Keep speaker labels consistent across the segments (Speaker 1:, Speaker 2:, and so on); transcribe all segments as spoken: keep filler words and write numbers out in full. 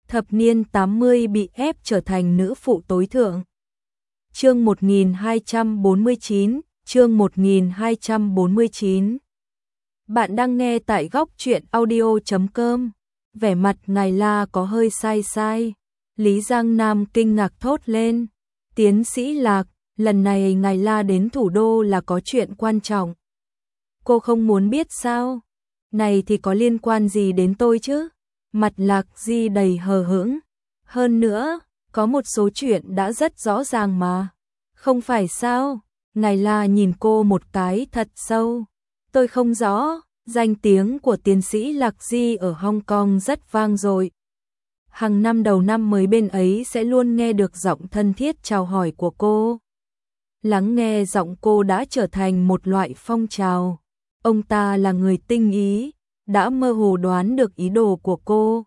Speaker 1: thập niên tám mươi bị ép trở thành nữ phụ tối thượng. Chương một nghìn hai trăm bốn mươi chín, chương một nghìn hai trăm bốn mươi chín. Bạn đang nghe tại góc truyện audio chấm com. Vẻ mặt ngài La có hơi sai sai. Lý Giang Nam kinh ngạc thốt lên. Tiến sĩ Lạc, lần này ngài La đến thủ đô là có chuyện quan trọng. Cô không muốn biết sao? Này thì có liên quan gì đến tôi chứ? Mặt Lạc Di đầy hờ hững. Hơn nữa, có một số chuyện đã rất rõ ràng mà. Không phải sao? Ngài La nhìn cô một cái thật sâu. Tôi không rõ, danh tiếng của tiến sĩ Lạc Di ở Hong Kong rất vang dội. Hàng năm đầu năm mới bên ấy sẽ luôn nghe được giọng thân thiết chào hỏi của cô. Lắng nghe giọng cô đã trở thành một loại phong trào. Ông ta là người tinh ý, đã mơ hồ đoán được ý đồ của cô.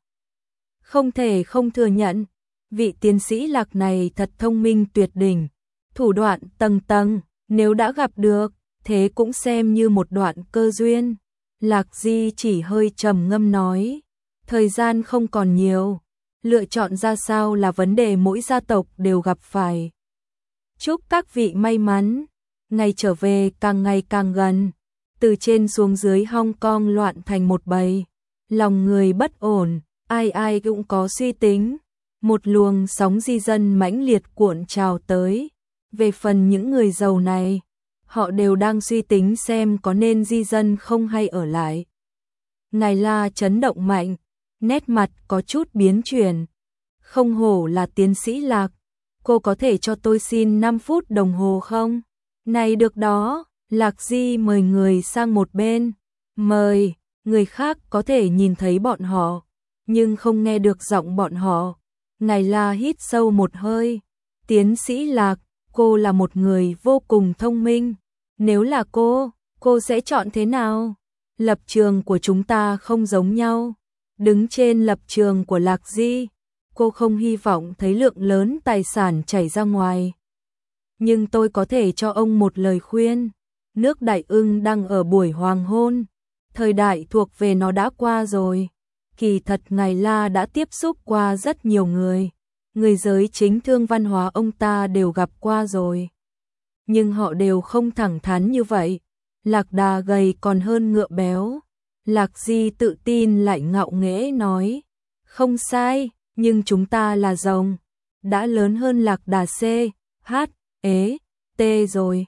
Speaker 1: Không thể không thừa nhận, vị tiến sĩ Lạc này thật thông minh tuyệt đỉnh, thủ đoạn tầng tầng, nếu đã gặp được, thế cũng xem như một đoạn cơ duyên. Lạc Di chỉ hơi trầm ngâm nói, thời gian không còn nhiều, lựa chọn ra sao là vấn đề mỗi gia tộc đều gặp phải. Chúc các vị may mắn, ngày trở về càng ngày càng gần. Từ trên xuống dưới Hong Kong loạn thành một bầy, lòng người bất ổn, ai ai cũng có suy tính. Một luồng sóng di dân mãnh liệt cuộn trào tới. Về phần những người giàu này, họ đều đang suy tính xem có nên di dân không hay ở lại. Ngài La chấn động mạnh, nét mặt có chút biến chuyển. Không hổ là tiến sĩ Lạc, cô có thể cho tôi xin năm phút đồng hồ không? Này được đó. Lạc Di mời người sang một bên. Mời, người khác có thể nhìn thấy bọn họ, nhưng không nghe được giọng bọn họ. Ngài La hít sâu một hơi. Tiến sĩ Lạc, cô là một người vô cùng thông minh. Nếu là cô, cô sẽ chọn thế nào? Lập trường của chúng ta không giống nhau. Đứng trên lập trường của Lạc Di, cô không hy vọng thấy lượng lớn tài sản chảy ra ngoài. Nhưng tôi có thể cho ông một lời khuyên. Nước Đại Ưng đang ở buổi hoàng hôn, thời đại thuộc về nó đã qua rồi. Kỳ thật ngài La đã tiếp xúc qua rất nhiều người, người giới chính thương văn hóa ông ta đều gặp qua rồi. Nhưng họ đều không thẳng thắn như vậy. Lạc Đà gầy còn hơn ngựa béo. Lạc Di tự tin lại ngạo nghễ nói, không sai, nhưng chúng ta là rồng, đã lớn hơn Lạc Đà C, H, E, T rồi.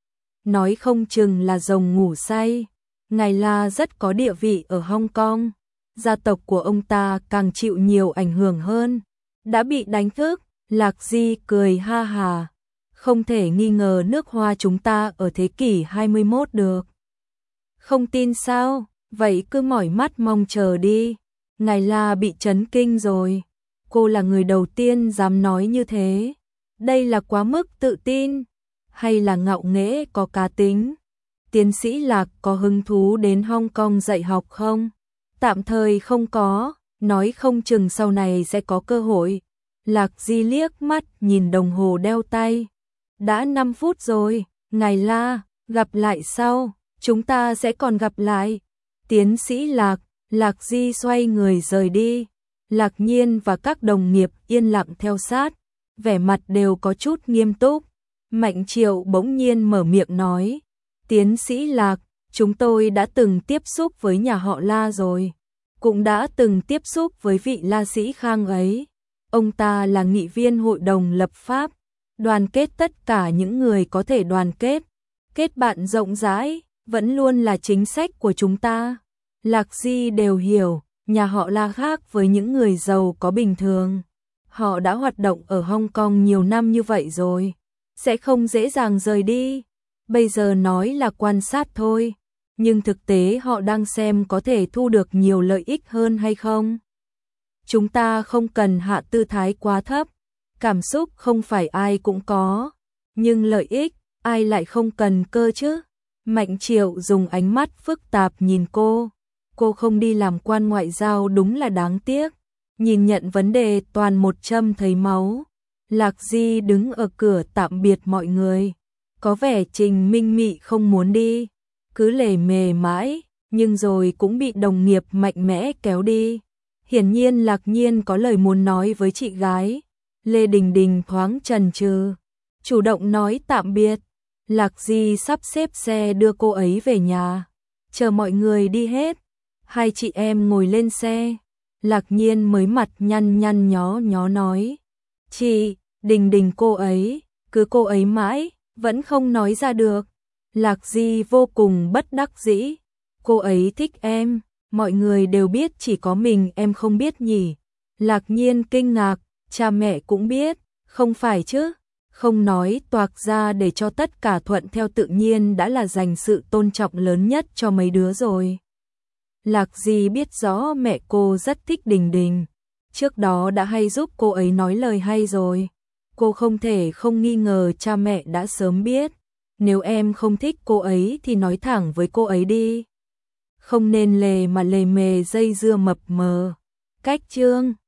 Speaker 1: Nói không chừng là rồng ngủ say. Ngài La rất có địa vị ở Hong Kong, gia tộc của ông ta càng chịu nhiều ảnh hưởng hơn. Đã bị đánh thức, Lạc Di cười ha hà. Không thể nghi ngờ nước Hoa chúng ta ở thế kỷ hai mươi mốt được. Không tin sao? Vậy cứ mỏi mắt mong chờ đi. Ngài La bị chấn kinh rồi. Cô là người đầu tiên dám nói như thế. Đây là quá mức tự tin, hay là ngạo nghễ có cá tính? Tiến sĩ Lạc có hứng thú đến Hong Kong dạy học không? Tạm thời không có, nói không chừng sau này sẽ có cơ hội. Lạc Di liếc mắt nhìn đồng hồ đeo tay. Đã năm phút rồi, ngài La, gặp lại sau, chúng ta sẽ còn gặp lại. Tiến sĩ Lạc, Lạc Di xoay người rời đi. Lạc Nhiên và các đồng nghiệp yên lặng theo sát, vẻ mặt đều có chút nghiêm túc. Mạnh Triệu bỗng nhiên mở miệng nói, tiến sĩ Lạc, chúng tôi đã từng tiếp xúc với nhà họ La rồi, cũng đã từng tiếp xúc với vị La sĩ Khang ấy. Ông ta là nghị viên hội đồng lập pháp, đoàn kết tất cả những người có thể đoàn kết, kết bạn rộng rãi, vẫn luôn là chính sách của chúng ta. Lạc Di đều hiểu, nhà họ La khác với những người giàu có bình thường. Họ đã hoạt động ở Hong Kong nhiều năm như vậy rồi, sẽ không dễ dàng rời đi. Bây giờ nói là quan sát thôi, nhưng thực tế họ đang xem có thể thu được nhiều lợi ích hơn hay không. Chúng ta không cần hạ tư thái quá thấp, cảm xúc không phải ai cũng có, nhưng lợi ích, ai lại không cần cơ chứ? Mạnh Triệu dùng ánh mắt phức tạp nhìn cô, cô không đi làm quan ngoại giao đúng là đáng tiếc. Nhìn nhận vấn đề toàn một châm thấy máu. Lạc Di đứng ở cửa tạm biệt mọi người, có vẻ Trình Minh Mị không muốn đi, cứ lề mề mãi, nhưng rồi cũng bị đồng nghiệp mạnh mẽ kéo đi. Hiển nhiên Lạc Nhiên có lời muốn nói với chị gái. Lê Đình Đình thoáng chần chừ, chủ động nói tạm biệt. Lạc Di sắp xếp xe đưa cô ấy về nhà, chờ mọi người đi hết. Hai chị em ngồi lên xe, Lạc Nhiên mới mặt nhăn nhăn nhó nhó nói. Chị, Đình Đình cô ấy, cứ cô ấy mãi, vẫn không nói ra được. Lạc Di vô cùng bất đắc dĩ. Cô ấy thích em, mọi người đều biết chỉ có mình em không biết nhỉ. Lạc Nhiên kinh ngạc, cha mẹ cũng biết, không phải chứ. Không nói toạc ra để cho tất cả thuận theo tự nhiên đã là dành sự tôn trọng lớn nhất cho mấy đứa rồi. Lạc Di biết rõ mẹ cô rất thích Đình Đình, trước đó đã hay giúp cô ấy nói lời hay rồi. Cô không thể không nghi ngờ cha mẹ đã sớm biết. Nếu em không thích cô ấy thì nói thẳng với cô ấy đi. Không nên lề mà lề mề dây dưa mập mờ. Cách chương